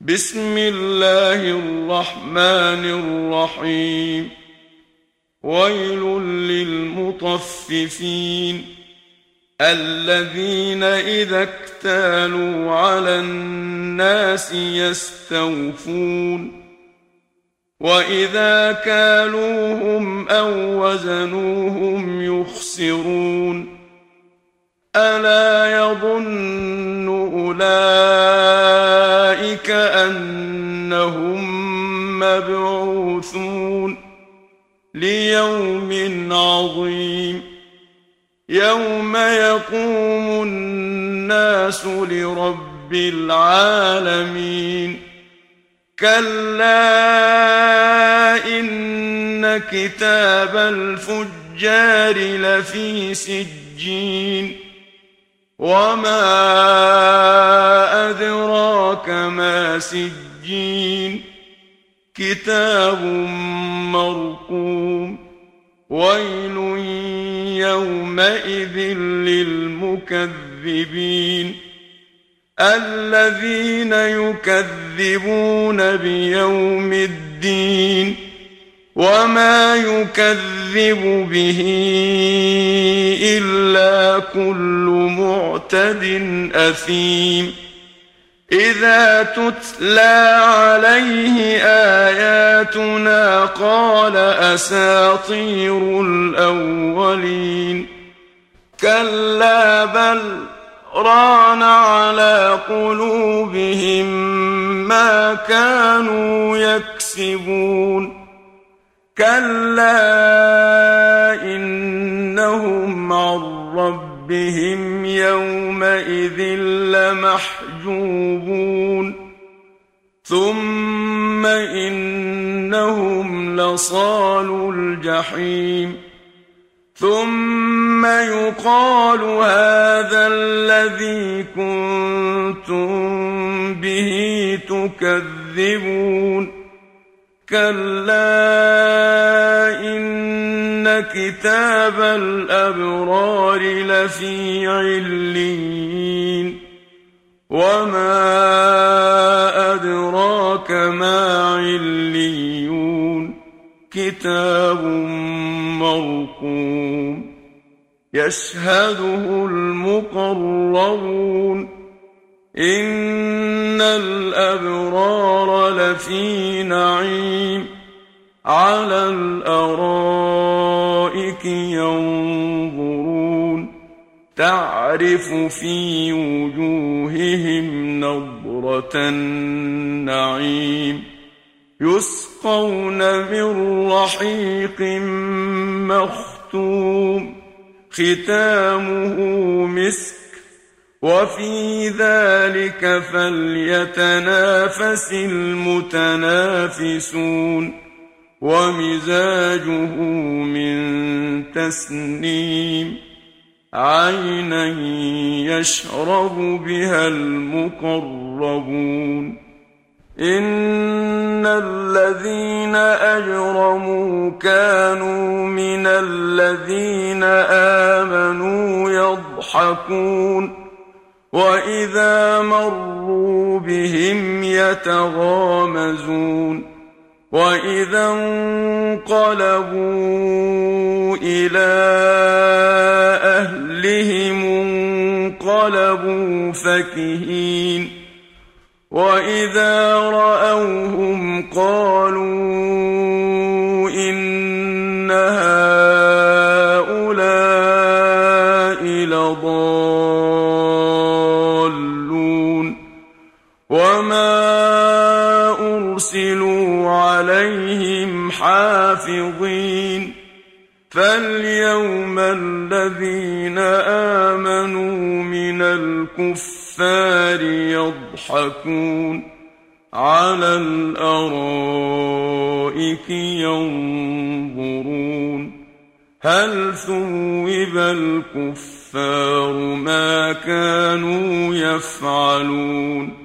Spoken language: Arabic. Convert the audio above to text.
بسم الله الرحمن الرحيم. ويل للمطففين الذين إذا اكتالوا على الناس يستوفون وإذا كالوهم أو وزنوهم يخسرون. ألا يظن أولئك أنهم مبعوثون ليوم عظيم يوم يقوم الناس لرب العالمين. كلا إن كتاب الفجار لفي سجين وما أدراك ما سجين كتاب مرقوم. ويل يومئذ للمكذبين الذين يكذبون بيوم الدين وما يكذب به إلا كل معتد أثيم. إذا تتلى عليه آياتنا قال أساطير الأولين. كلا بل ران على قلوبهم ما كانوا يكسبون. كلا إنهم عن ربهم يومئذ لمحجوبون. ثم إنهم لصالو الجحيم. ثم يقال هذا الذي كنتم به تكذبون. كلا إن كتاب الأبرار لفي عليين وما أدراك ما عليون كتاب مرقوم يشهده المقربون. إن الأبرار لفي نعيم على الأرائك ينظرون تعرف في وجوههم نضرة النعيم يسقون من رحيق مختوم ختامه مسك وفي ذلك فليتنافس المتنافسون. ومزاجه من تسنيم عينا يشرب بها المقربون. إن الذين أجرموا كانوا من الذين آمنوا يضحكون وإذا مروا بهم يتغامزون. وإذا انقلبوا إلى أهلهم انقلبوا فكهين. وإذا رأوهم قالوا إن هؤلاء لضالون وما أرسلوا عليهم حافظين. فاليوم الذين آمنوا من الكفار يضحكون على الأرائك ينظرون هل ثوب الكفار ما كانوا يفعلون.